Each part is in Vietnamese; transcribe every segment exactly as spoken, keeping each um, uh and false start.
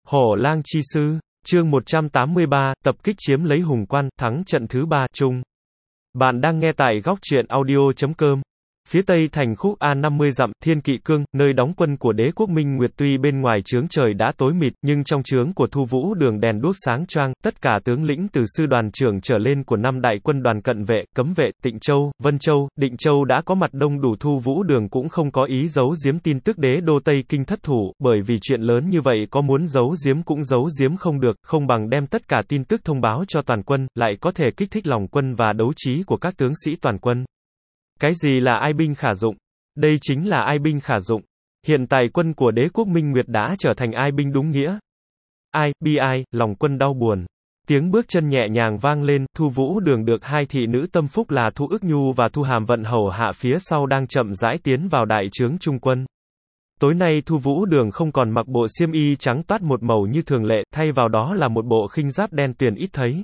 Hổ lang chi sư, chương một trăm tám mươi ba, tập kích chiếm lấy Hùng Quan, thắng trận thứ ba, chung. Bạn đang nghe tại góc truyện audio chấm com. Phía tây thành khúc A năm mươi dặm, Thiên Kỵ Cương, nơi đóng quân của đế quốc Minh Nguyệt, tuy bên ngoài trướng trời đã tối mịt, nhưng trong trướng của Thu Vũ Đường đèn đuốc sáng choang, tất cả tướng lĩnh từ sư đoàn trưởng trở lên của năm đại quân đoàn cận vệ, cấm vệ, Tịnh Châu, Vân Châu, Định Châu đã có mặt đông đủ. Thu Vũ Đường cũng không có ý giấu giếm tin tức đế đô Tây Kinh thất thủ, bởi vì chuyện lớn như vậy có muốn giấu giếm cũng giấu giếm không được, không bằng đem tất cả tin tức thông báo cho toàn quân, lại có thể kích thích lòng quân và đấu trí của các tướng sĩ toàn quân. Cái gì là ai binh khả dụng? Đây chính là ai binh khả dụng. Hiện tại quân của đế quốc Minh Nguyệt đã trở thành ai binh đúng nghĩa. Ai, bi ai, lòng quân đau buồn. Tiếng bước chân nhẹ nhàng vang lên, Thu Vũ Đường được hai thị nữ tâm phúc là Thu Ức Nhu và Thu Hàm Vận hầu hạ phía sau đang chậm rãi tiến vào đại trướng trung quân. Tối nay Thu Vũ Đường không còn mặc bộ xiêm y trắng toát một màu như thường lệ, thay vào đó là một bộ khinh giáp đen tuyền ít thấy.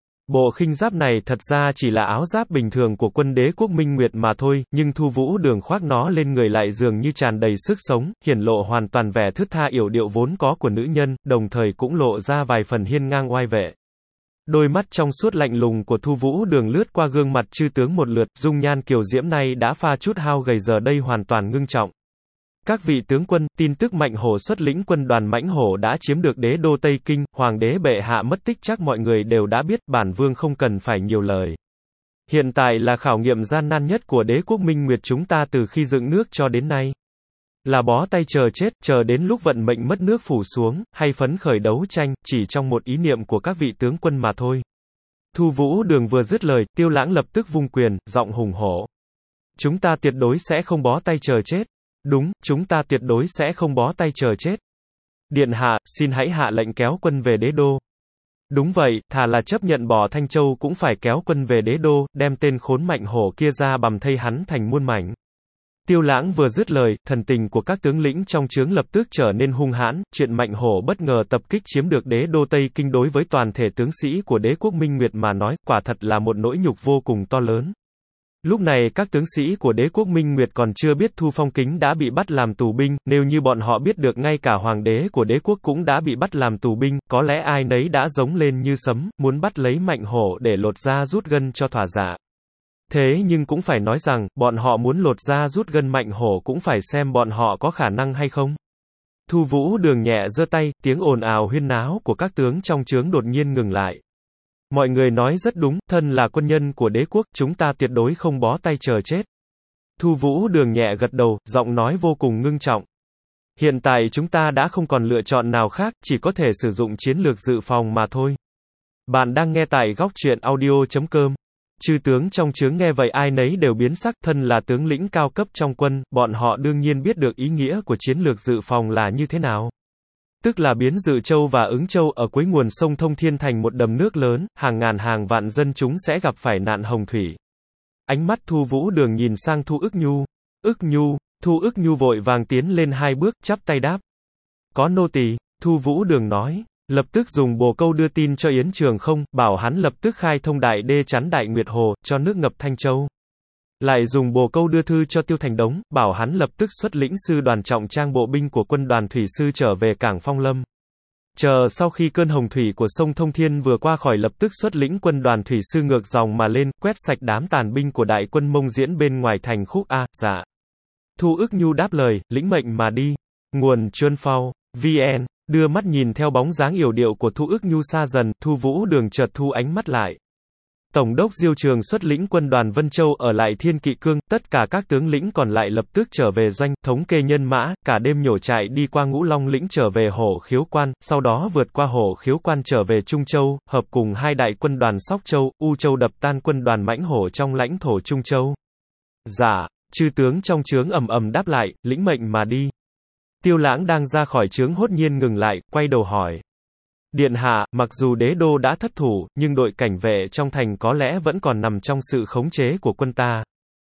Bộ khinh giáp này thật ra chỉ là áo giáp bình thường của quân đế quốc Minh Nguyệt mà thôi, nhưng Thu Vũ Đường khoác nó lên người lại dường như tràn đầy sức sống, hiển lộ hoàn toàn vẻ thướt tha yểu điệu vốn có của nữ nhân, đồng thời cũng lộ ra vài phần hiên ngang oai vệ. Đôi mắt trong suốt lạnh lùng của Thu Vũ Đường lướt qua gương mặt chư tướng một lượt, dung nhan kiều diễm này đã pha chút hao gầy giờ đây hoàn toàn ngưng trọng. Các vị tướng quân, tin tức Mạnh Hổ xuất lĩnh quân đoàn Mãnh Hổ đã chiếm được đế đô Tây Kinh, hoàng đế bệ hạ mất tích chắc mọi người đều đã biết, bản vương không cần phải nhiều lời. Hiện tại là khảo nghiệm gian nan nhất của đế quốc Minh Nguyệt chúng ta từ khi dựng nước cho đến nay. Là bó tay chờ chết, chờ đến lúc vận mệnh mất nước phủ xuống, hay phấn khởi đấu tranh, chỉ trong một ý niệm của các vị tướng quân mà thôi. Thu Vũ Đường vừa dứt lời, Tiêu Lãng lập tức vung quyền, giọng hùng hổ. Chúng ta tuyệt đối sẽ không bó tay chờ chết. Đúng, chúng ta tuyệt đối sẽ không bó tay chờ chết. Điện hạ, xin hãy hạ lệnh kéo quân về đế đô. Đúng vậy, thà là chấp nhận bỏ Thanh Châu cũng phải kéo quân về đế đô, đem tên khốn Mạnh Hổ kia ra bằm thây hắn thành muôn mảnh. Tiêu Lãng vừa dứt lời, thần tình của các tướng lĩnh trong trướng lập tức trở nên hung hãn, chuyện Mạnh Hổ bất ngờ tập kích chiếm được đế đô Tây Kinh đối với toàn thể tướng sĩ của đế quốc Minh Nguyệt mà nói, quả thật là một nỗi nhục vô cùng to lớn. Lúc này các tướng sĩ của đế quốc Minh Nguyệt còn chưa biết Thu Phong Kính đã bị bắt làm tù binh, nếu như bọn họ biết được ngay cả hoàng đế của đế quốc cũng đã bị bắt làm tù binh, có lẽ ai nấy đã giống lên như sấm, muốn bắt lấy Mạnh Hổ để lột da rút gân cho thỏa dạ. Thế nhưng cũng phải nói rằng, bọn họ muốn lột da rút gân Mạnh Hổ cũng phải xem bọn họ có khả năng hay không. Thu Vũ Đường nhẹ giơ tay, tiếng ồn ào huyên náo của các tướng trong trướng đột nhiên ngừng lại. Mọi người nói rất đúng, thân là quân nhân của đế quốc, chúng ta tuyệt đối không bó tay chờ chết. Thu Vũ Đường nhẹ gật đầu, giọng nói vô cùng ngưng trọng. Hiện tại chúng ta đã không còn lựa chọn nào khác, chỉ có thể sử dụng chiến lược dự phòng mà thôi. Bạn đang nghe tại góc truyện audio chấm com. Chư tướng trong trướng nghe vậy ai nấy đều biến sắc, thân là tướng lĩnh cao cấp trong quân, bọn họ đương nhiên biết được ý nghĩa của chiến lược dự phòng là như thế nào. Tức là biến Dự Châu và Ứng Châu ở cuối nguồn sông Thông Thiên thành một đầm nước lớn, hàng ngàn hàng vạn dân chúng sẽ gặp phải nạn hồng thủy. Ánh mắt Thu Vũ Đường nhìn sang Thu Ức Nhu. Ức Nhu, Thu Ức Nhu vội vàng tiến lên hai bước, chắp tay đáp. Có nô tỳ. Thu Vũ Đường nói. Lập tức dùng bồ câu đưa tin cho Yến Trường Không, bảo hắn lập tức khai thông đại đê chắn Đại Nguyệt Hồ, cho nước ngập Thanh Châu. Lại dùng bồ câu đưa thư cho Tiêu Thành Đống, bảo hắn lập tức xuất lĩnh sư đoàn trọng trang bộ binh của quân đoàn thủy sư trở về cảng Phong Lâm. Chờ sau khi cơn hồng thủy của sông Thông Thiên vừa qua khỏi lập tức xuất lĩnh quân đoàn thủy sư ngược dòng mà lên, quét sạch đám tàn binh của đại quân Mông Diễn bên ngoài thành khúc A, dạ. Thu Ức Nhu đáp lời, lĩnh mệnh mà đi. Nguồn Chuân Phao, vn, đưa mắt nhìn theo bóng dáng yểu điệu của Thu Ức Nhu xa dần, Thu Vũ Đường chợt thu ánh mắt lại. Tổng đốc Diêu Trường xuất lĩnh quân đoàn Vân Châu ở lại Thiên Kỵ Cương, tất cả các tướng lĩnh còn lại lập tức trở về doanh, thống kê nhân mã, cả đêm nhổ trại đi qua Ngũ Long lĩnh trở về Hổ Khiếu Quan, sau đó vượt qua Hổ Khiếu Quan trở về Trung Châu, hợp cùng hai đại quân đoàn Sóc Châu, U Châu đập tan quân đoàn Mãnh Hổ trong lãnh thổ Trung Châu. Dạ, chư tướng trong trướng ầm ầm đáp lại, lĩnh mệnh mà đi. Tiêu Lãng đang ra khỏi trướng hốt nhiên ngừng lại, quay đầu hỏi. Điện hạ, mặc dù đế đô đã thất thủ, nhưng đội cảnh vệ trong thành có lẽ vẫn còn nằm trong sự khống chế của quân ta.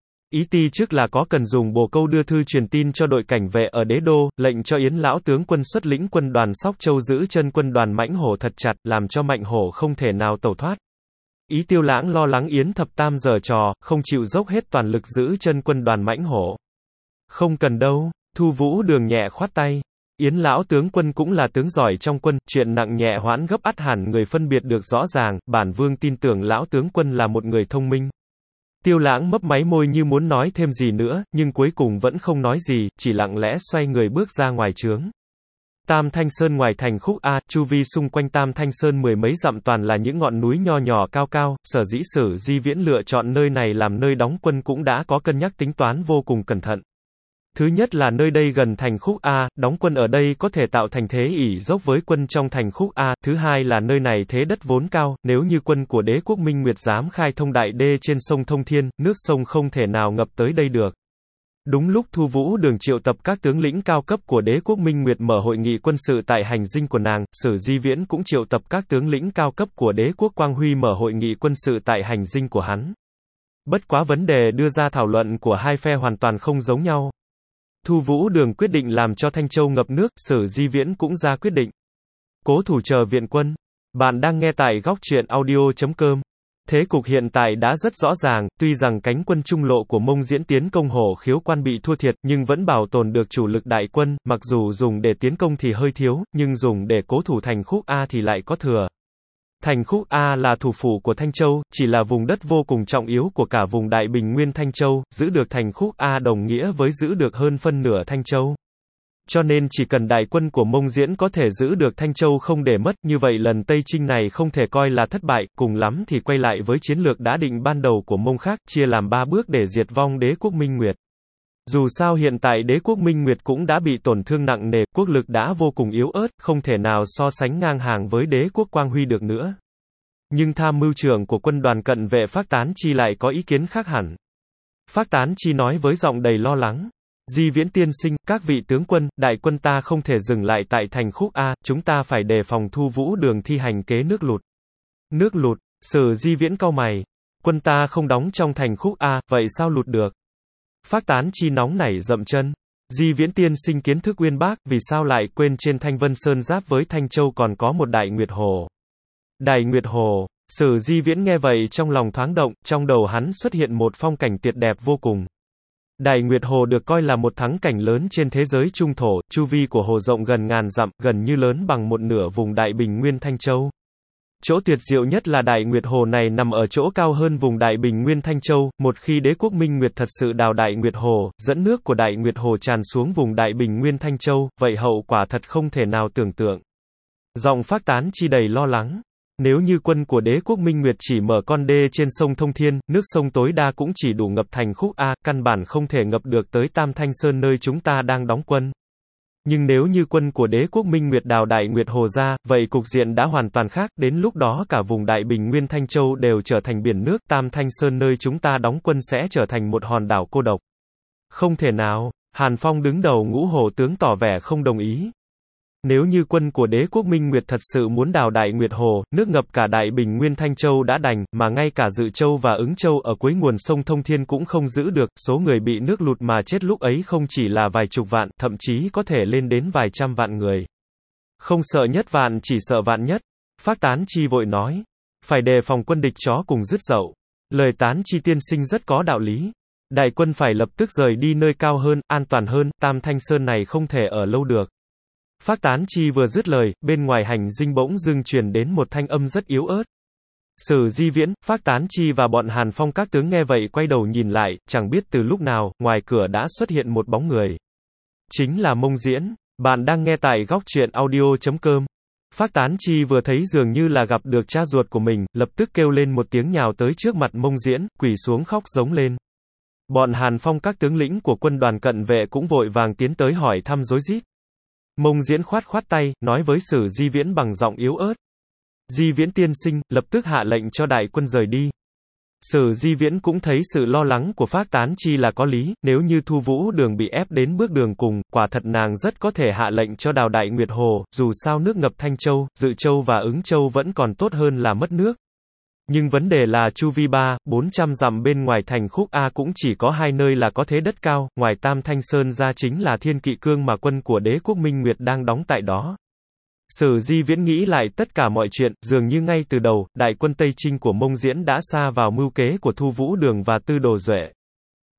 Ý ti trước là có cần dùng bồ câu đưa thư truyền tin cho đội cảnh vệ ở đế đô, lệnh cho Yến lão tướng quân xuất lĩnh quân đoàn Sóc Châu giữ chân quân đoàn Mãnh Hổ thật chặt, làm cho Mạnh Hổ không thể nào tẩu thoát. Ý Tiêu Lãng lo lắng Yến Thập Tam giở trò, không chịu dốc hết toàn lực giữ chân quân đoàn Mãnh Hổ. Không cần đâu, Thu Vũ Đường nhẹ khoát tay. Yến lão tướng quân cũng là tướng giỏi trong quân, chuyện nặng nhẹ hoãn gấp ắt hẳn người phân biệt được rõ ràng, bản vương tin tưởng lão tướng quân là một người thông minh. Tiêu Lãng mấp máy môi như muốn nói thêm gì nữa, nhưng cuối cùng vẫn không nói gì, chỉ lặng lẽ xoay người bước ra ngoài trướng. Tam Thanh Sơn ngoài thành Khúc A, chu vi xung quanh Tam Thanh Sơn mười mấy dặm toàn là những ngọn núi nho nhỏ cao cao, sở dĩ Sử Di Viễn lựa chọn nơi này làm nơi đóng quân cũng đã có cân nhắc tính toán vô cùng cẩn thận. Thứ nhất là nơi đây gần thành Khúc A, đóng quân ở đây có thể tạo thành thế ỷ dốc với quân trong thành Khúc A. Thứ hai là nơi này thế đất vốn cao, nếu như quân của đế quốc Minh Nguyệt dám khai thông đại đê trên sông Thông Thiên, nước sông không thể nào ngập tới đây được. Đúng lúc Thu Vũ Đường triệu tập các tướng lĩnh cao cấp của đế quốc Minh Nguyệt mở hội nghị quân sự tại hành dinh của nàng, Sử Di Viễn cũng triệu tập các tướng lĩnh cao cấp của đế quốc Quang Huy mở hội nghị quân sự tại hành dinh của hắn. Bất quá vấn đề đưa ra thảo luận của hai phe hoàn toàn không giống nhau. Thu Vũ Đường quyết định làm cho Thanh Châu ngập nước, Sử Di Viễn cũng ra quyết định cố thủ chờ viện quân. Bạn đang nghe tại góc truyện audio chấm com. Thế cục hiện tại đã rất rõ ràng, tuy rằng cánh quân trung lộ của Mông Diễn tiến công Hổ Khiếu Quan bị thua thiệt, nhưng vẫn bảo tồn được chủ lực đại quân, mặc dù dùng để tiến công thì hơi thiếu, nhưng dùng để cố thủ thành Khúc A thì lại có thừa. Thành Khúc A là thủ phủ của Thanh Châu, chỉ là vùng đất vô cùng trọng yếu của cả vùng Đại Bình Nguyên Thanh Châu, giữ được thành Khúc A đồng nghĩa với giữ được hơn phân nửa Thanh Châu. Cho nên chỉ cần đại quân của Mông Diễn có thể giữ được Thanh Châu không để mất, như vậy lần Tây Chinh này không thể coi là thất bại, cùng lắm thì quay lại với chiến lược đã định ban đầu của Mông khác, chia làm ba bước để diệt vong đế quốc Minh Nguyệt. Dù sao hiện tại đế quốc Minh Nguyệt cũng đã bị tổn thương nặng nề, quốc lực đã vô cùng yếu ớt, không thể nào so sánh ngang hàng với đế quốc Quang Huy được nữa. Nhưng tham mưu trưởng của quân đoàn cận vệ Phác Tán Chi lại có ý kiến khác hẳn. Phác Tán Chi nói với giọng đầy lo lắng. Di Viễn tiên sinh, các vị tướng quân, đại quân ta không thể dừng lại tại thành Khúc A, chúng ta phải đề phòng Thu Vũ Đường thi hành kế nước lụt. Nước lụt, Sử Di Viễn cau mày. Quân ta không đóng trong thành Khúc A, vậy sao lụt được? Phác Tán Chi nóng nảy dậm chân. Di Viễn tiên sinh kiến thức uyên bác, vì sao lại quên trên Thanh Vân Sơn giáp với Thanh Châu còn có một Đại Nguyệt Hồ? Đại Nguyệt Hồ, Sử Di Viễn nghe vậy trong lòng thoáng động, trong đầu hắn xuất hiện một phong cảnh tuyệt đẹp vô cùng. Đại Nguyệt Hồ được coi là một thắng cảnh lớn trên thế giới trung thổ, chu vi của hồ rộng gần ngàn dặm, gần như lớn bằng một nửa vùng Đại Bình Nguyên Thanh Châu. Chỗ tuyệt diệu nhất là Đại Nguyệt Hồ này nằm ở chỗ cao hơn vùng Đại Bình Nguyên Thanh Châu, một khi đế quốc Minh Nguyệt thật sự đào Đại Nguyệt Hồ, dẫn nước của Đại Nguyệt Hồ tràn xuống vùng Đại Bình Nguyên Thanh Châu, vậy hậu quả thật không thể nào tưởng tượng. Giọng Phác Tán Chi đầy lo lắng. Nếu như quân của đế quốc Minh Nguyệt chỉ mở con đê trên sông Thông Thiên, nước sông tối đa cũng chỉ đủ ngập thành Khúc A, căn bản không thể ngập được tới Tam Thanh Sơn nơi chúng ta đang đóng quân. Nhưng nếu như quân của đế quốc Minh Nguyệt đào Đại Nguyệt Hồ ra, vậy cục diện đã hoàn toàn khác, đến lúc đó cả vùng Đại Bình Nguyên Thanh Châu đều trở thành biển nước, Tam Thanh Sơn nơi chúng ta đóng quân sẽ trở thành một hòn đảo cô độc. Không thể nào, Hàn Phong đứng đầu Ngũ Hổ tướng tỏ vẻ không đồng ý. Nếu như quân của đế quốc Minh Nguyệt thật sự muốn đào Đại Nguyệt Hồ, nước ngập cả Đại Bình Nguyên Thanh Châu đã đành, mà ngay cả Dự Châu và Ứng Châu ở cuối nguồn sông Thông Thiên cũng không giữ được, số người bị nước lụt mà chết lúc ấy không chỉ là vài chục vạn, thậm chí có thể lên đến vài trăm vạn người. Không sợ nhất vạn chỉ sợ vạn nhất. Phác Tán Chi vội nói. Phải đề phòng quân địch chó cùng dứt dậu. Lời Tán Chi tiên sinh rất có đạo lý. Đại quân phải lập tức rời đi nơi cao hơn, an toàn hơn, Tam Thanh Sơn này không thể ở lâu được. Phác Tán Chi vừa dứt lời, bên ngoài hành dinh bỗng dưng truyền đến một thanh âm rất yếu ớt. Sử Di Viễn, Phác Tán Chi và bọn Hàn Phong các tướng nghe vậy quay đầu nhìn lại, chẳng biết từ lúc nào, ngoài cửa đã xuất hiện một bóng người. Chính là Mông Diễn. Bạn đang nghe tại góc truyện audio chấm com. Phác Tán Chi vừa thấy dường như là gặp được cha ruột của mình, lập tức kêu lên một tiếng nhào tới trước mặt Mông Diễn, quỳ xuống khóc giống lên. Bọn Hàn Phong các tướng lĩnh của quân đoàn cận vệ cũng vội vàng tiến tới hỏi thăm rối rít. Mông Diễn khoát khoát tay, nói với Sử Di Viễn bằng giọng yếu ớt. Di Viễn tiên sinh, lập tức hạ lệnh cho đại quân rời đi. Sử Di Viễn cũng thấy sự lo lắng của Phác Tán Chi là có lý, nếu như Thu Vũ Đường bị ép đến bước đường cùng, quả thật nàng rất có thể hạ lệnh cho đào Đại Nguyệt Hồ, dù sao nước ngập Thanh Châu, Dự Châu và Ứng Châu vẫn còn tốt hơn là mất nước. Nhưng vấn đề là chu vi ba, bốn trăm dặm bên ngoài thành Khúc A cũng chỉ có hai nơi là có thế đất cao, ngoài Tam Thanh Sơn ra chính là Thiên Kỵ Cương mà quân của đế quốc Minh Nguyệt đang đóng tại đó. Sử Di Viễn nghĩ lại tất cả mọi chuyện, dường như ngay từ đầu, đại quân Tây Chinh của Mông Diễn đã sa vào mưu kế của Thu Vũ Đường và Tư Đồ Duệ.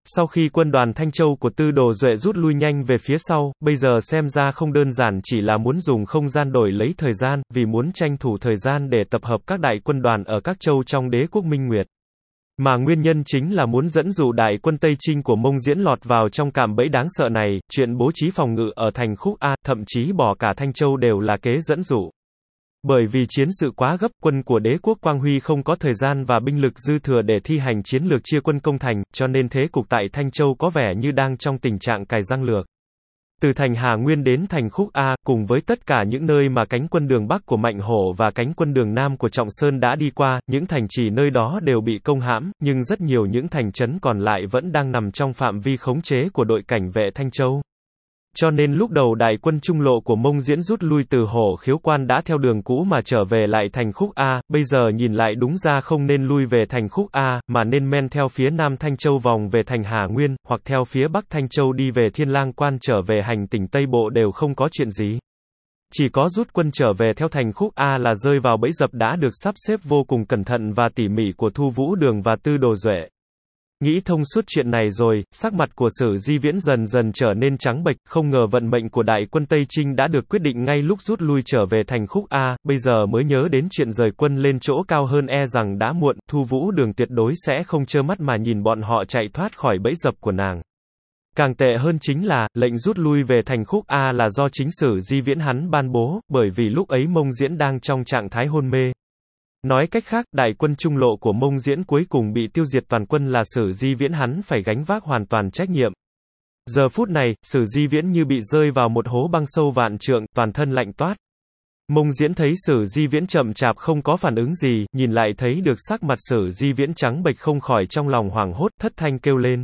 Sau khi quân đoàn Thanh Châu của Tư Đồ Duệ rút lui nhanh về phía sau, bây giờ xem ra không đơn giản chỉ là muốn dùng không gian đổi lấy thời gian, vì muốn tranh thủ thời gian để tập hợp các đại quân đoàn ở các châu trong đế quốc Minh Nguyệt. Mà nguyên nhân chính là muốn dẫn dụ đại quân Tây Trinh của Mông Diễn lọt vào trong cạm bẫy đáng sợ này, chuyện bố trí phòng ngự ở thành Khúc A, thậm chí bỏ cả Thanh Châu đều là kế dẫn dụ. Bởi vì chiến sự quá gấp, quân của đế quốc Quang Huy không có thời gian và binh lực dư thừa để thi hành chiến lược chia quân công thành, cho nên thế cục tại Thanh Châu có vẻ như đang trong tình trạng cài răng lược. Từ thành Hà Nguyên đến thành Khúc A, cùng với tất cả những nơi mà cánh quân đường Bắc của Mạnh Hổ và cánh quân đường Nam của Trọng Sơn đã đi qua, những thành trì nơi đó đều bị công hãm, nhưng rất nhiều những thành trấn còn lại vẫn đang nằm trong phạm vi khống chế của đội cảnh vệ Thanh Châu. Cho nên lúc đầu đại quân trung lộ của Mông Diễn rút lui từ Hổ Khiếu Quan đã theo đường cũ mà trở về lại thành Khúc A, bây giờ nhìn lại đúng ra không nên lui về thành Khúc A, mà nên men theo phía Nam Thanh Châu vòng về thành Hà Nguyên, hoặc theo phía Bắc Thanh Châu đi về Thiên Lang Quan trở về hành tỉnh Tây Bộ đều không có chuyện gì. Chỉ có rút quân trở về theo thành Khúc A là rơi vào bẫy dập đã được sắp xếp vô cùng cẩn thận và tỉ mỉ của Thu Vũ Đường và Tư Đồ Duệ. Nghĩ thông suốt chuyện này rồi, sắc mặt của Sử Di Viễn dần dần trở nên trắng bệch, không ngờ vận mệnh của đại quân Tây Trinh đã được quyết định ngay lúc rút lui trở về thành Khúc A, bây giờ mới nhớ đến chuyện rời quân lên chỗ cao hơn e rằng đã muộn, Thu Vũ Đường tuyệt đối sẽ không trơ mắt mà nhìn bọn họ chạy thoát khỏi bẫy dập của nàng. Càng tệ hơn chính là, lệnh rút lui về thành Khúc A là do chính Sử Di Viễn hắn ban bố, bởi vì lúc ấy Mông Diễn đang trong trạng thái hôn mê. Nói cách khác, đại quân trung lộ của Mông Diễn cuối cùng bị tiêu diệt toàn quân là Sử Di Viễn hắn phải gánh vác hoàn toàn trách nhiệm. Giờ phút này, Sử Di Viễn như bị rơi vào một hố băng sâu vạn trượng, toàn thân lạnh toát. Mông Diễn thấy Sử Di Viễn chậm chạp không có phản ứng gì, nhìn lại thấy được sắc mặt Sử Di Viễn trắng bệch không khỏi trong lòng hoảng hốt, thất thanh kêu lên.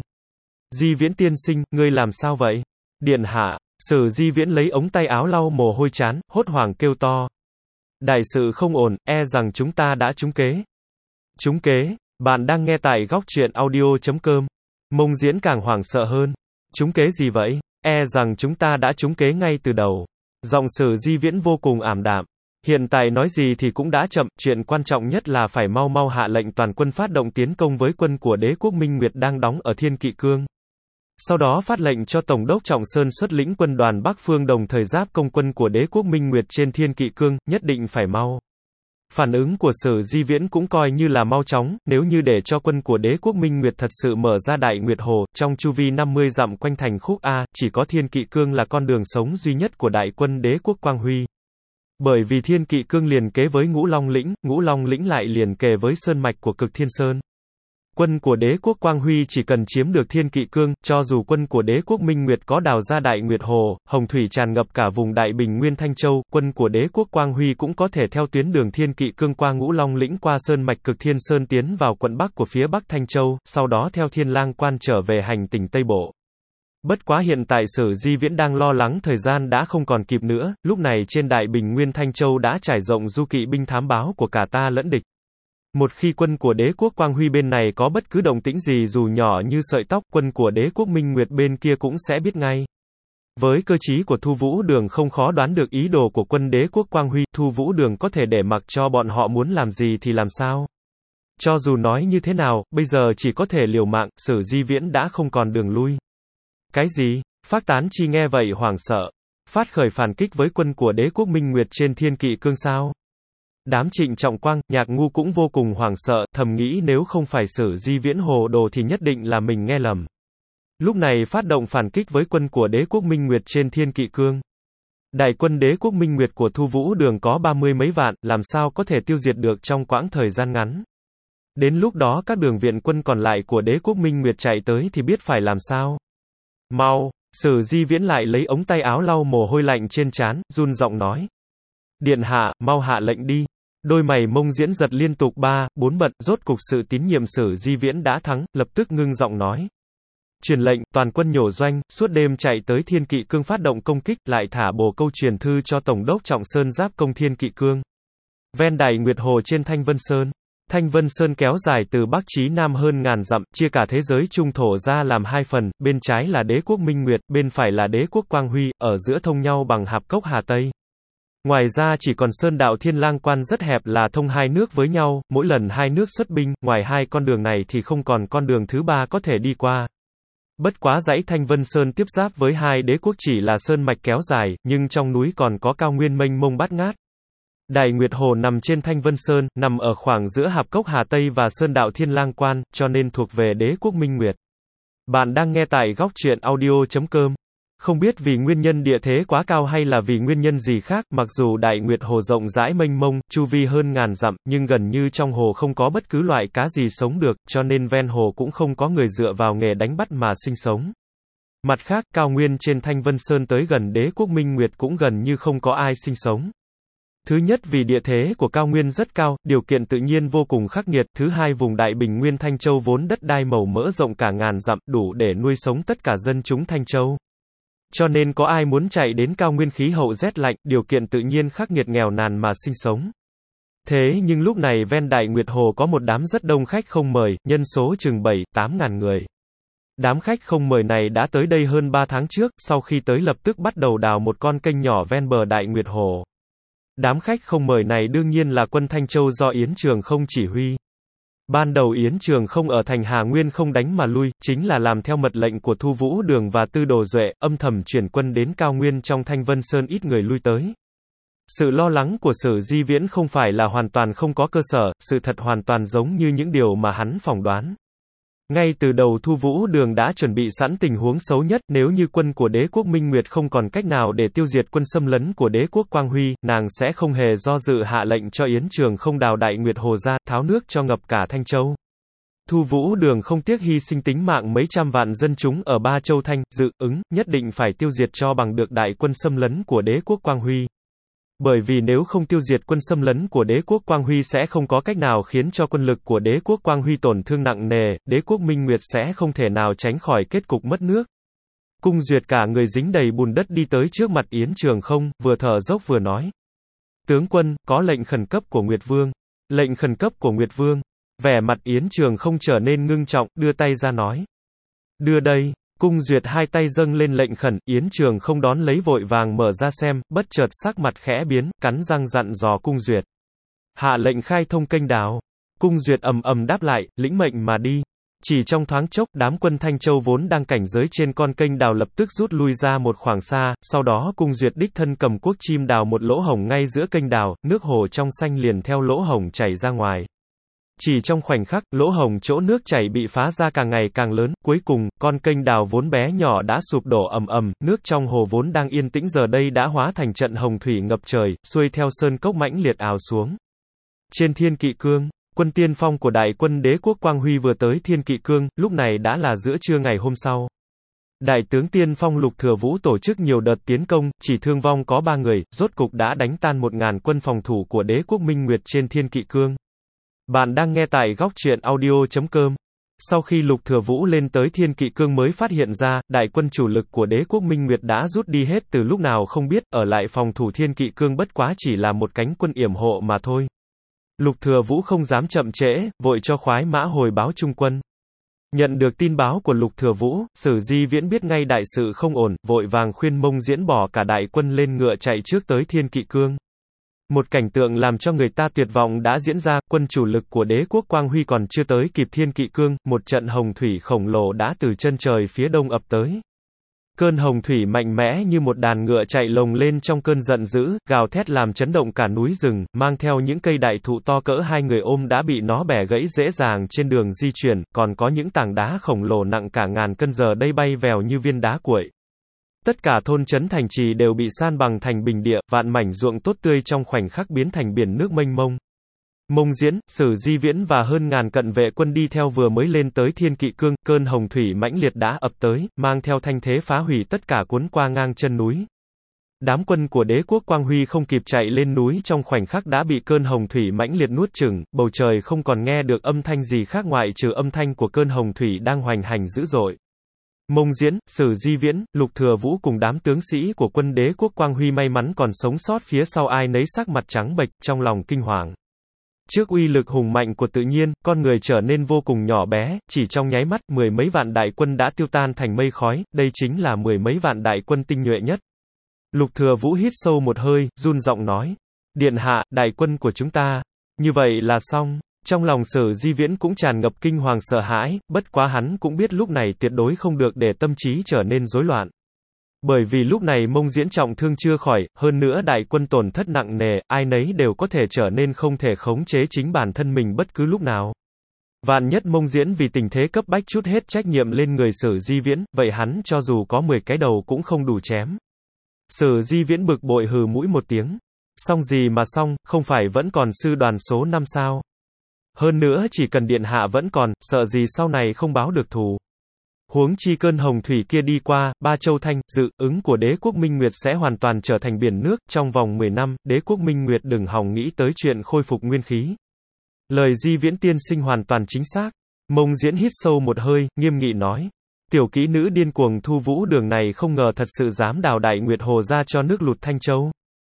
Di Viễn tiên sinh, ngươi làm sao vậy? Điện hạ, Sử Di Viễn lấy ống tay áo lau mồ hôi trán, hốt hoảng kêu to. Đại sự không ổn, e rằng chúng ta đã trúng kế. Trúng kế, bạn đang nghe tại góc truyện audio chấm com. Mông Diễn càng hoảng sợ hơn. Trúng kế gì vậy? E rằng chúng ta đã trúng kế ngay từ đầu. Giọng Sử Di Viễn vô cùng ảm đạm. Hiện tại nói gì thì cũng đã chậm, chuyện quan trọng nhất là phải mau mau hạ lệnh toàn quân phát động tiến công với quân của đế quốc Minh Nguyệt đang đóng ở Thiên Kỵ Cương. Sau đó phát lệnh cho Tổng đốc Trọng Sơn xuất lĩnh quân đoàn Bắc Phương đồng thời giáp công quân của đế quốc Minh Nguyệt trên Thiên Kỵ Cương, nhất định phải mau. Phản ứng của Sử Di Viễn cũng coi như là mau chóng, nếu như để cho quân của đế quốc Minh Nguyệt thật sự mở ra Đại Nguyệt Hồ, trong chu vi năm mươi dặm quanh thành Khúc A, chỉ có Thiên Kỵ Cương là con đường sống duy nhất của đại quân đế quốc Quang Huy. Bởi vì Thiên Kỵ Cương liền kế với Ngũ Long Lĩnh, Ngũ Long Lĩnh lại liền kề với sơn mạch của Cực Thiên Sơn. Quân của đế quốc Quang Huy chỉ cần chiếm được Thiên Kỵ Cương, cho dù quân của đế quốc Minh Nguyệt có đào ra Đại Nguyệt Hồ, hồng thủy tràn ngập cả vùng Đại Bình Nguyên Thanh Châu, quân của đế quốc Quang Huy cũng có thể theo tuyến đường Thiên Kỵ Cương qua Ngũ Long Lĩnh qua sơn mạch Cực Thiên Sơn tiến vào quận Bắc của phía Bắc Thanh Châu, sau đó theo Thiên Lang Quan trở về hành tỉnh Tây Bộ. Bất quá hiện tại Sử Di Viễn đang lo lắng thời gian đã không còn kịp nữa, lúc này trên Đại Bình Nguyên Thanh Châu đã trải rộng du kỵ binh thám báo của cả ta lẫn địch. Một khi quân của đế quốc Quang Huy bên này có bất cứ động tĩnh gì dù nhỏ như sợi tóc, quân của đế quốc Minh Nguyệt bên kia cũng sẽ biết ngay. Với cơ trí của Thu Vũ Đường không khó đoán được ý đồ của quân đế quốc Quang Huy, Thu Vũ Đường có thể để mặc cho bọn họ muốn làm gì thì làm sao. Cho dù nói như thế nào, bây giờ chỉ có thể liều mạng, Sử Di Viễn đã không còn đường lui. Cái gì? Phác Tán Chi nghe vậy hoảng sợ. Phát khởi phản kích với quân của đế quốc Minh Nguyệt trên Thiên Kỵ Cương sao? Đám Trịnh Trọng Quang, Nhạc Ngu cũng vô cùng hoảng sợ, thầm nghĩ nếu không phải Sử Di Viễn hồ đồ thì nhất định là mình nghe lầm. Lúc này phát động phản kích với quân của đế quốc Minh Nguyệt trên Thiên Kỵ Cương. Đại quân đế quốc Minh Nguyệt của Thu Vũ Đường có ba mươi mấy vạn, làm sao có thể tiêu diệt được trong quãng thời gian ngắn. Đến lúc đó các đường viện quân còn lại của đế quốc Minh Nguyệt chạy tới thì biết phải làm sao. Mau, Sử Di Viễn lại lấy ống tay áo lau mồ hôi lạnh trên trán, run giọng nói. Điện hạ, mau hạ lệnh đi. Đôi mày Mông Diễn giật liên tục ba, bốn bận, rốt cục sự tín nhiệm Sử Di Viễn đã thắng, lập tức ngưng giọng nói. Truyền lệnh, toàn quân nhổ doanh, suốt đêm chạy tới Thiên Kỵ Cương phát động công kích, lại thả bồ câu truyền thư cho Tổng đốc Trọng Sơn giáp công Thiên Kỵ Cương. Ven Đại Nguyệt Hồ trên Thanh Vân Sơn. Thanh Vân Sơn kéo dài từ Bắc chí Nam hơn ngàn dặm, chia cả thế giới trung thổ ra làm hai phần, bên trái là đế quốc Minh Nguyệt, bên phải là đế quốc Quang Huy, ở giữa thông nhau bằng hạp cốc Hà Tây. Ngoài ra chỉ còn sơn đạo Thiên Lang Quan rất hẹp là thông hai nước với nhau, mỗi lần hai nước xuất binh, ngoài hai con đường này thì không còn con đường thứ ba có thể đi qua. Bất quá dãy Thanh Vân Sơn tiếp giáp với hai đế quốc chỉ là sơn mạch kéo dài, nhưng trong núi còn có cao nguyên mênh mông bát ngát. Đại Nguyệt Hồ nằm trên Thanh Vân Sơn, nằm ở khoảng giữa Hạp Cốc Hà Tây và Sơn Đạo Thiên Lang Quan, cho nên thuộc về đế quốc Minh Nguyệt. Bạn đang nghe tại góc truyện audio chấm com. Không biết vì nguyên nhân địa thế quá cao hay là vì nguyên nhân gì khác, mặc dù Đại Nguyệt Hồ rộng rãi mênh mông, chu vi hơn ngàn dặm, nhưng gần như trong hồ không có bất cứ loại cá gì sống được, cho nên ven hồ cũng không có người dựa vào nghề đánh bắt mà sinh sống. Mặt khác, cao nguyên trên Thanh Vân Sơn tới gần đế quốc Minh Nguyệt cũng gần như không có ai sinh sống. Thứ nhất vì địa thế của cao nguyên rất cao, điều kiện tự nhiên vô cùng khắc nghiệt. Thứ hai vùng Đại Bình Nguyên Thanh Châu vốn đất đai màu mỡ rộng cả ngàn dặm, đủ để nuôi sống tất cả dân chúng Thanh Châu. Cho nên có ai muốn chạy đến cao nguyên khí hậu rét lạnh, điều kiện tự nhiên khắc nghiệt nghèo nàn mà sinh sống. Thế nhưng lúc này ven Đại Nguyệt Hồ có một đám rất đông khách không mời, nhân số chừng bảy, tám ngàn người. Đám khách không mời này đã tới đây hơn ba tháng trước, sau khi tới lập tức bắt đầu đào một con kênh nhỏ ven bờ Đại Nguyệt Hồ. Đám khách không mời này đương nhiên là quân Thanh Châu do Yến Trường Không chỉ huy. Ban đầu Yến Trường Không ở thành Hà Nguyên không đánh mà lui, chính là làm theo mật lệnh của Thu Vũ Đường và Tư Đồ Duệ, âm thầm chuyển quân đến cao nguyên trong Thanh Vân Sơn ít người lui tới. Sự lo lắng của Sử Di Viễn không phải là hoàn toàn không có cơ sở, sự thật hoàn toàn giống như những điều mà hắn phỏng đoán. Ngay từ đầu Thu Vũ Đường đã chuẩn bị sẵn tình huống xấu nhất, nếu như quân của đế quốc Minh Nguyệt không còn cách nào để tiêu diệt quân xâm lấn của đế quốc Quang Huy, nàng sẽ không hề do dự hạ lệnh cho Yến Trường Không đào Đại Nguyệt Hồ ra, tháo nước cho ngập cả Thanh Châu. Thu Vũ Đường không tiếc hy sinh tính mạng mấy trăm vạn dân chúng ở ba châu Thanh, dự ứng, nhất định phải tiêu diệt cho bằng được đại quân xâm lấn của đế quốc Quang Huy. Bởi vì nếu không tiêu diệt quân xâm lấn của đế quốc Quang Huy sẽ không có cách nào khiến cho quân lực của đế quốc Quang Huy tổn thương nặng nề, đế quốc Minh Nguyệt sẽ không thể nào tránh khỏi kết cục mất nước. Cung Duyệt cả người dính đầy bùn đất đi tới trước mặt Yến Trường Không, vừa thở dốc vừa nói. Tướng quân, có lệnh khẩn cấp của Nguyệt Vương. Lệnh khẩn cấp của Nguyệt Vương. Vẻ mặt Yến Trường Không trở nên ngưng trọng, đưa tay ra nói. Đưa đây. Cung Duyệt hai tay dâng lên lệnh khẩn, Yến Trường Không đón lấy vội vàng mở ra xem, bất chợt sắc mặt khẽ biến, cắn răng dặn dò Cung Duyệt. Hạ lệnh khai thông kênh đào. Cung Duyệt ầm ầm đáp lại, lĩnh mệnh mà đi. Chỉ trong thoáng chốc, đám quân Thanh Châu vốn đang cảnh giới trên con kênh đào lập tức rút lui ra một khoảng xa, sau đó Cung Duyệt đích thân cầm cuốc chim đào một lỗ hổng ngay giữa kênh đào, nước hồ trong xanh liền theo lỗ hổng chảy ra ngoài. Chỉ trong khoảnh khắc, lỗ hổng chỗ nước chảy bị phá ra càng ngày càng lớn, cuối cùng, con kênh đào vốn bé nhỏ đã sụp đổ ầm ầm, nước trong hồ vốn đang yên tĩnh giờ đây đã hóa thành trận hồng thủy ngập trời, xuôi theo sơn cốc mãnh liệt ào xuống. Trên Thiên Kỵ Cương, quân tiên phong của đại quân đế quốc Quang Huy vừa tới Thiên Kỵ Cương, lúc này đã là giữa trưa ngày hôm sau. Đại tướng tiên phong Lục Thừa Vũ tổ chức nhiều đợt tiến công, chỉ thương vong có ba người, rốt cục đã đánh tan một ngàn quân phòng thủ của đế quốc Minh Nguyệt trên Thiên Kỵ Cương. Bạn đang nghe tại góc truyện audio chấm com. Sau khi Lục Thừa Vũ lên tới Thiên Kỵ Cương mới phát hiện ra, đại quân chủ lực của đế quốc Minh Nguyệt đã rút đi hết từ lúc nào không biết, ở lại phòng thủ Thiên Kỵ Cương bất quá chỉ là một cánh quân yểm hộ mà thôi. Lục Thừa Vũ không dám chậm trễ, vội cho khoái mã hồi báo trung quân. Nhận được tin báo của Lục Thừa Vũ, Sử Di Viễn biết ngay đại sự không ổn, vội vàng khuyên Mông Diễn bỏ cả đại quân lên ngựa chạy trước tới Thiên Kỵ Cương. Một cảnh tượng làm cho người ta tuyệt vọng đã diễn ra, quân chủ lực của đế quốc Quang Huy còn chưa tới kịp Thiên Kỵ Cương, một trận hồng thủy khổng lồ đã từ chân trời phía đông ập tới. Cơn hồng thủy mạnh mẽ như một đàn ngựa chạy lồng lên trong cơn giận dữ, gào thét làm chấn động cả núi rừng, mang theo những cây đại thụ to cỡ hai người ôm đã bị nó bẻ gãy dễ dàng trên đường di chuyển, còn có những tảng đá khổng lồ nặng cả ngàn cân giờ đây bay vèo như viên đá cuội. Tất cả thôn trấn thành trì đều bị san bằng thành bình địa, vạn mảnh ruộng tốt tươi trong khoảnh khắc biến thành biển nước mênh mông. Mông Diễn, Sử Di Viễn và hơn ngàn cận vệ quân đi theo vừa mới lên tới Thiên Kỵ Cương, cơn hồng thủy mãnh liệt đã ập tới, mang theo thanh thế phá hủy tất cả cuốn qua ngang chân núi. Đám quân của đế quốc Quang Huy không kịp chạy lên núi trong khoảnh khắc đã bị cơn hồng thủy mãnh liệt nuốt chửng, bầu trời không còn nghe được âm thanh gì khác ngoại trừ âm thanh của cơn hồng thủy đang hoành hành dữ dội. Mông Diễn, Sử Di Viễn, Lục Thừa Vũ cùng đám tướng sĩ của quân đế quốc Quang Huy may mắn còn sống sót phía sau ai nấy sắc mặt trắng bệch, trong lòng kinh hoàng. Trước uy lực hùng mạnh của tự nhiên, con người trở nên vô cùng nhỏ bé, chỉ trong nháy mắt, mười mấy vạn đại quân đã tiêu tan thành mây khói, đây chính là mười mấy vạn đại quân tinh nhuệ nhất. Lục Thừa Vũ hít sâu một hơi, run giọng nói, Điện hạ, đại quân của chúng ta, như vậy là xong. Trong lòng Sử Di Viễn cũng tràn ngập kinh hoàng sợ hãi, bất quá hắn cũng biết lúc này tuyệt đối không được để tâm trí trở nên rối loạn. Bởi vì lúc này Mông Diễn trọng thương chưa khỏi, hơn nữa đại quân tổn thất nặng nề, ai nấy đều có thể trở nên không thể khống chế chính bản thân mình bất cứ lúc nào. Vạn nhất Mông Diễn vì tình thế cấp bách trút hết trách nhiệm lên người Sử Di Viễn, vậy hắn cho dù có mười cái đầu cũng không đủ chém. Sử Di Viễn bực bội hừ mũi một tiếng. Xong gì mà xong, không phải vẫn còn sư đoàn số năm sao? Hơn nữa chỉ cần điện hạ vẫn còn, sợ gì sau này không báo được thù. Huống chi cơn hồng thủy kia đi qua, ba châu Thanh, Dự, Ứng của đế quốc Minh Nguyệt sẽ hoàn toàn trở thành biển nước, trong vòng mười năm, đế quốc Minh Nguyệt đừng hòng nghĩ tới chuyện khôi phục nguyên khí. Lời Di Viễn tiên sinh hoàn toàn chính xác. Mông Diễn hít sâu một hơi, nghiêm nghị nói. Tiểu kỹ nữ điên cuồng Thu Vũ Đường này không ngờ thật sự dám đào Đại Nguyệt Hồ ra cho nước lụt Thanh Châu.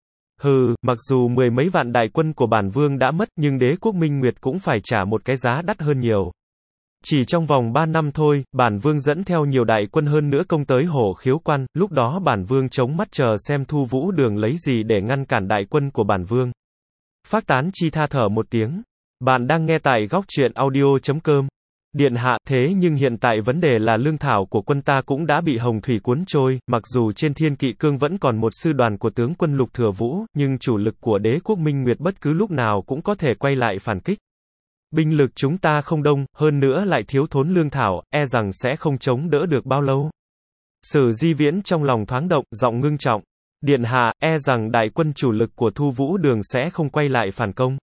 Hừ, mặc dù mười mấy vạn đại quân của bản vương đã mất, nhưng đế quốc Minh Nguyệt cũng phải trả một cái giá đắt hơn nhiều. Chỉ trong vòng ba năm thôi, bản vương dẫn theo nhiều đại quân hơn nữa công tới Hổ Khiếu Quan, lúc đó bản vương chống mắt chờ xem Thu Vũ Đường lấy gì để ngăn cản đại quân của bản vương. Phác Tán Chi tha thở một tiếng. Bạn đang nghe tại góc truyện audio chấm com. Điện hạ, thế nhưng hiện tại vấn đề là lương thảo của quân ta cũng đã bị hồng thủy cuốn trôi, mặc dù trên Thiên Kỵ Cương vẫn còn một sư đoàn của tướng quân Lục Thừa Vũ, nhưng chủ lực của đế quốc Minh Nguyệt bất cứ lúc nào cũng có thể quay lại phản kích. Binh lực chúng ta không đông, hơn nữa lại thiếu thốn lương thảo, e rằng sẽ không chống đỡ được bao lâu. Sử Di Viễn trong lòng thoáng động, giọng ngưng trọng. Điện hạ, e rằng đại quân chủ lực của Thu Vũ Đường sẽ không quay lại phản công.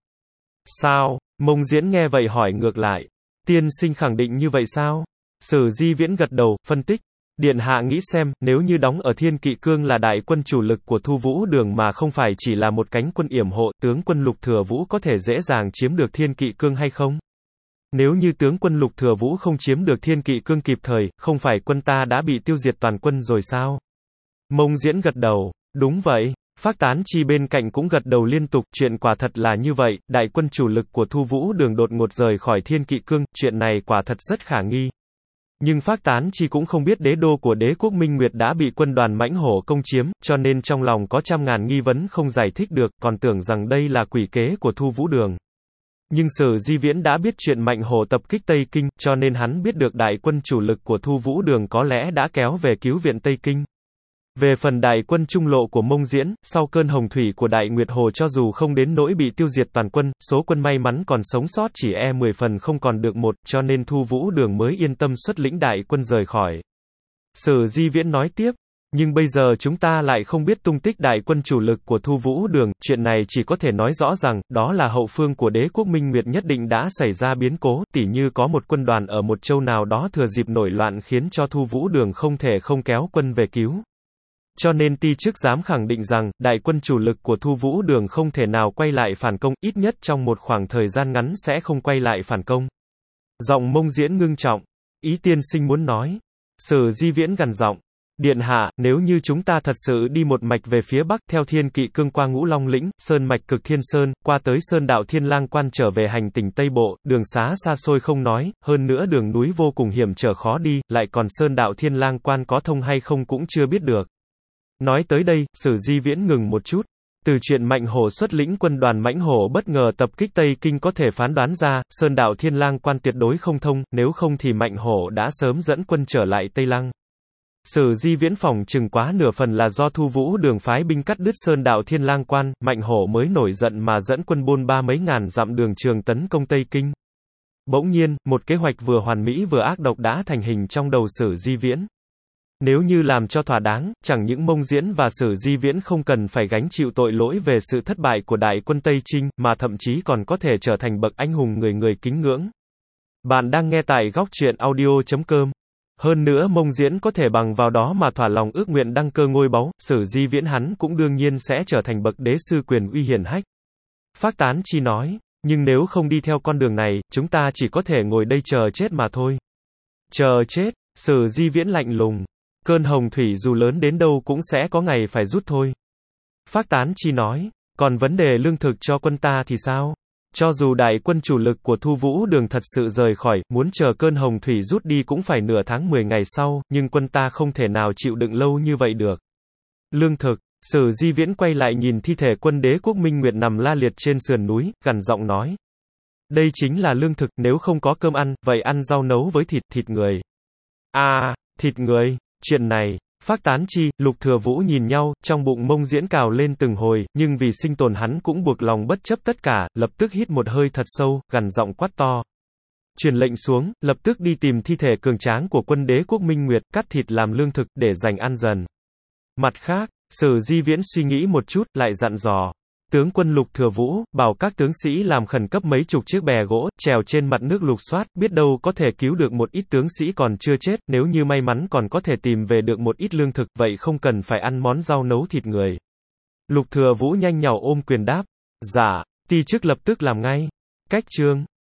Sao? Mông Diễn nghe vậy hỏi ngược lại. Tiên sinh khẳng định như vậy sao? Sử Di Viễn gật đầu, phân tích. Điện hạ nghĩ xem, nếu như đóng ở Thiên Kỵ Cương là đại quân chủ lực của Thu Vũ Đường mà không phải chỉ là một cánh quân yểm hộ, tướng quân Lục Thừa Vũ có thể dễ dàng chiếm được Thiên Kỵ Cương hay không? Nếu như tướng quân Lục Thừa Vũ không chiếm được Thiên Kỵ Cương kịp thời, không phải quân ta đã bị tiêu diệt toàn quân rồi sao? Mông Diễn gật đầu. Đúng vậy. Phác Tán Chi bên cạnh cũng gật đầu liên tục, chuyện quả thật là như vậy, đại quân chủ lực của Thu Vũ Đường đột ngột rời khỏi Thiên Kỵ Cương, chuyện này quả thật rất khả nghi. Nhưng Phác Tán Chi cũng không biết đế đô của đế quốc Minh Nguyệt đã bị quân đoàn Mãnh Hổ công chiếm, cho nên trong lòng có trăm ngàn nghi vấn không giải thích được, còn tưởng rằng đây là quỷ kế của Thu Vũ Đường. Nhưng Sử Di Viễn đã biết chuyện Mạnh Hổ tập kích Tây Kinh, cho nên hắn biết được đại quân chủ lực của Thu Vũ Đường có lẽ đã kéo về cứu viện Tây Kinh. Về phần đại quân trung lộ của Mông Diễn, sau cơn hồng thủy của Đại Nguyệt Hồ cho dù không đến nỗi bị tiêu diệt toàn quân, số quân may mắn còn sống sót chỉ e mười phần không còn được một, cho nên Thu Vũ Đường mới yên tâm xuất lĩnh đại quân rời khỏi. Sử Di Viễn nói tiếp, nhưng bây giờ chúng ta lại không biết tung tích đại quân chủ lực của Thu Vũ Đường, chuyện này chỉ có thể nói rõ rằng, đó là hậu phương của đế quốc Minh Nguyệt nhất định đã xảy ra biến cố, tỉ như có một quân đoàn ở một châu nào đó thừa dịp nổi loạn khiến cho Thu Vũ Đường không thể không kéo quân về cứu. Cho nên ti chức dám khẳng định rằng, đại quân chủ lực của Thu Vũ Đường không thể nào quay lại phản công, ít nhất trong một khoảng thời gian ngắn sẽ không quay lại phản công. Giọng Mông Diễn ngưng trọng. Ý tiên sinh muốn nói. Sử Di Viễn gằn giọng. Điện hạ, nếu như chúng ta thật sự đi một mạch về phía bắc, theo Thiên Kỵ Cương qua Ngũ Long Lĩnh, Sơn Mạch Cực Thiên Sơn, qua tới Sơn Đạo Thiên Lang Quan trở về hành tỉnh Tây Bộ, đường xá xa xôi không nói, hơn nữa đường núi vô cùng hiểm trở khó đi, lại còn Sơn Đạo Thiên Lang Quan có thông hay không cũng chưa biết được. Nói tới đây, Sử Di Viễn ngừng một chút. Từ chuyện Mạnh Hổ xuất lĩnh quân đoàn Mãnh Hổ bất ngờ tập kích Tây Kinh có thể phán đoán ra, Sơn Đạo Thiên Lang Quan tuyệt đối không thông, nếu không thì Mạnh Hổ đã sớm dẫn quân trở lại Tây Lăng. Sử Di Viễn phỏng chừng quá nửa phần là do Thu Vũ Đường phái binh cắt đứt Sơn Đạo Thiên Lang Quan, Mạnh Hổ mới nổi giận mà dẫn quân bôn ba mấy ngàn dặm đường trường tấn công Tây Kinh. Bỗng nhiên, một kế hoạch vừa hoàn mỹ vừa ác độc đã thành hình trong đầu Sử Di Viễn. Nếu như làm cho thỏa đáng, chẳng những Mông Diễn và Sử Di Viễn không cần phải gánh chịu tội lỗi về sự thất bại của đại quân Tây Trinh, mà thậm chí còn có thể trở thành bậc anh hùng người người kính ngưỡng. Bạn đang nghe tại góc truyện audio chấm com. Hơn nữa Mông Diễn có thể bằng vào đó mà thỏa lòng ước nguyện đăng cơ ngôi báu, Sử Di Viễn hắn cũng đương nhiên sẽ trở thành bậc đế sư quyền uy hiển hách. Phác Tán Chi nói, nhưng nếu không đi theo con đường này, chúng ta chỉ có thể ngồi đây chờ chết mà thôi. Chờ chết? Sử Di Viễn lạnh lùng. Cơn hồng thủy dù lớn đến đâu cũng sẽ có ngày phải rút thôi. Phác Tán Chi nói, còn vấn đề lương thực cho quân ta thì sao? Cho dù đại quân chủ lực của Thu Vũ Đường thật sự rời khỏi, muốn chờ cơn hồng thủy rút đi cũng phải nửa tháng mười ngày sau, nhưng quân ta không thể nào chịu đựng lâu như vậy được. Lương thực, Sử Di Viễn quay lại nhìn thi thể quân đế quốc Minh Nguyệt nằm la liệt trên sườn núi, gằn giọng nói. Đây chính là lương thực, nếu không có cơm ăn, vậy ăn rau nấu với thịt, thịt người. À, thịt người, chuyện này, Phác Tán Chi, Lục Thừa Vũ nhìn nhau, trong bụng mông diễn cào lên từng hồi, nhưng vì sinh tồn hắn cũng buộc lòng bất chấp tất cả, lập tức hít một hơi thật sâu, gằn giọng quát to. Truyền lệnh xuống, lập tức đi tìm thi thể cường tráng của quân đế quốc Minh Nguyệt, cắt thịt làm lương thực, để dành ăn dần. Mặt khác, Sử Di Viễn suy nghĩ một chút, lại dặn dò. Tướng quân Lục Thừa Vũ, bảo các tướng sĩ làm khẩn cấp mấy chục chiếc bè gỗ, trèo trên mặt nước lục soát, biết đâu có thể cứu được một ít tướng sĩ còn chưa chết, nếu như may mắn còn có thể tìm về được một ít lương thực, vậy không cần phải ăn món rau nấu thịt người. Lục Thừa Vũ nhanh nhảu ôm quyền đáp. Dạ, ti chức lập tức làm ngay. Cách chương